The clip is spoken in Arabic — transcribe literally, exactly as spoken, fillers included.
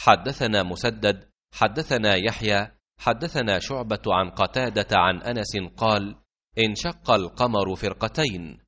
حدثنا مسدد حدثنا يحيى حدثنا شعبة عن قتادة عن أنس قال: انشق القمر فرقتين،